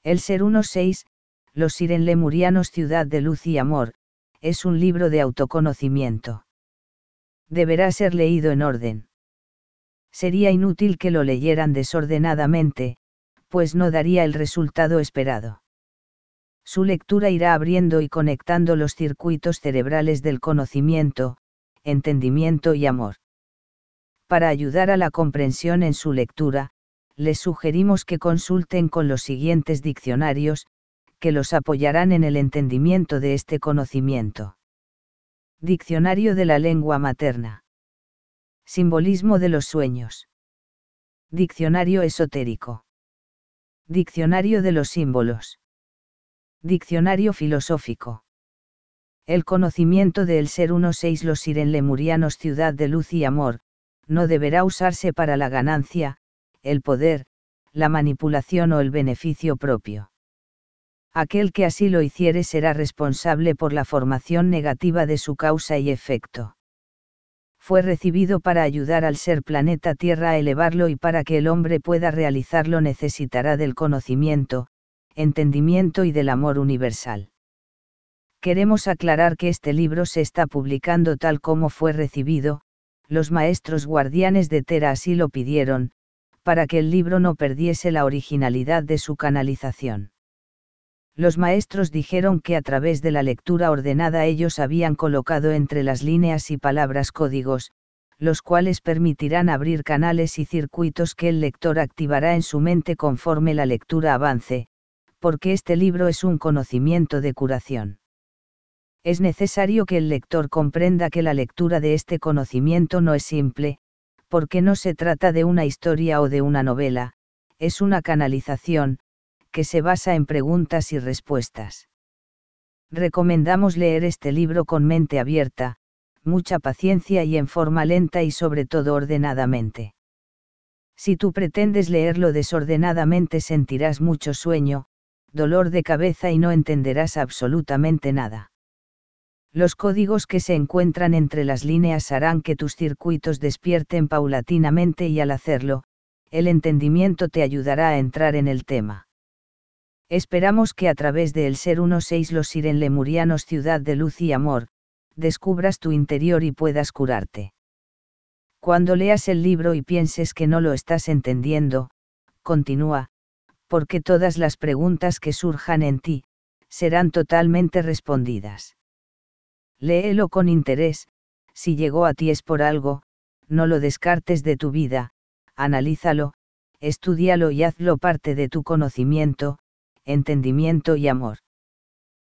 El Ser 1.6, Los Siren Lemurianos Ciudad de Luz y Amor, es un libro de autoconocimiento. Deberá ser leído en orden. Sería inútil que lo leyeran desordenadamente, pues no daría el resultado esperado. Su lectura irá abriendo y conectando los circuitos cerebrales del conocimiento, entendimiento y amor. Para ayudar a la comprensión en su lectura, les sugerimos que consulten con los siguientes diccionarios, que los apoyarán en el entendimiento de este conocimiento. Diccionario de la lengua materna. Simbolismo de los sueños. Diccionario esotérico. Diccionario de los símbolos. Diccionario filosófico. El conocimiento del Ser 1.6 Los Siren Lemurianos Ciudad de Luz y Amor, no deberá usarse para la ganancia, el poder, la manipulación o el beneficio propio. Aquel que así lo hiciere será responsable por la formación negativa de su causa y efecto. Fue recibido para ayudar al ser planeta Tierra a elevarlo, y para que el hombre pueda realizarlo necesitará del conocimiento, entendimiento y del amor universal. Queremos aclarar que este libro se está publicando tal como fue recibido, los maestros guardianes de Tera así lo pidieron, para que el libro no perdiese la originalidad de su canalización. Los maestros dijeron que a través de la lectura ordenada ellos habían colocado entre las líneas y palabras códigos, los cuales permitirán abrir canales y circuitos que el lector activará en su mente conforme la lectura avance, porque este libro es un conocimiento de curación. Es necesario que el lector comprenda que la lectura de este conocimiento no es simple, porque no se trata de una historia o de una novela, es una canalización, que se basa en preguntas y respuestas. Recomendamos leer este libro con mente abierta, mucha paciencia y en forma lenta y sobre todo ordenadamente. Si tú pretendes leerlo desordenadamente sentirás mucho sueño, dolor de cabeza y no entenderás absolutamente nada. Los códigos que se encuentran entre las líneas harán que tus circuitos despierten paulatinamente y al hacerlo, el entendimiento te ayudará a entrar en el tema. Esperamos que a través de El Ser 1.6 Los Siren Lemurianos Ciudad de Luz y Amor, descubras tu interior y puedas curarte. Cuando leas el libro y pienses que no lo estás entendiendo, continúa, porque todas las preguntas que surjan en ti, serán totalmente respondidas. Léelo con interés, si llegó a ti es por algo, no lo descartes de tu vida, analízalo, estúdialo y hazlo parte de tu conocimiento, entendimiento y amor.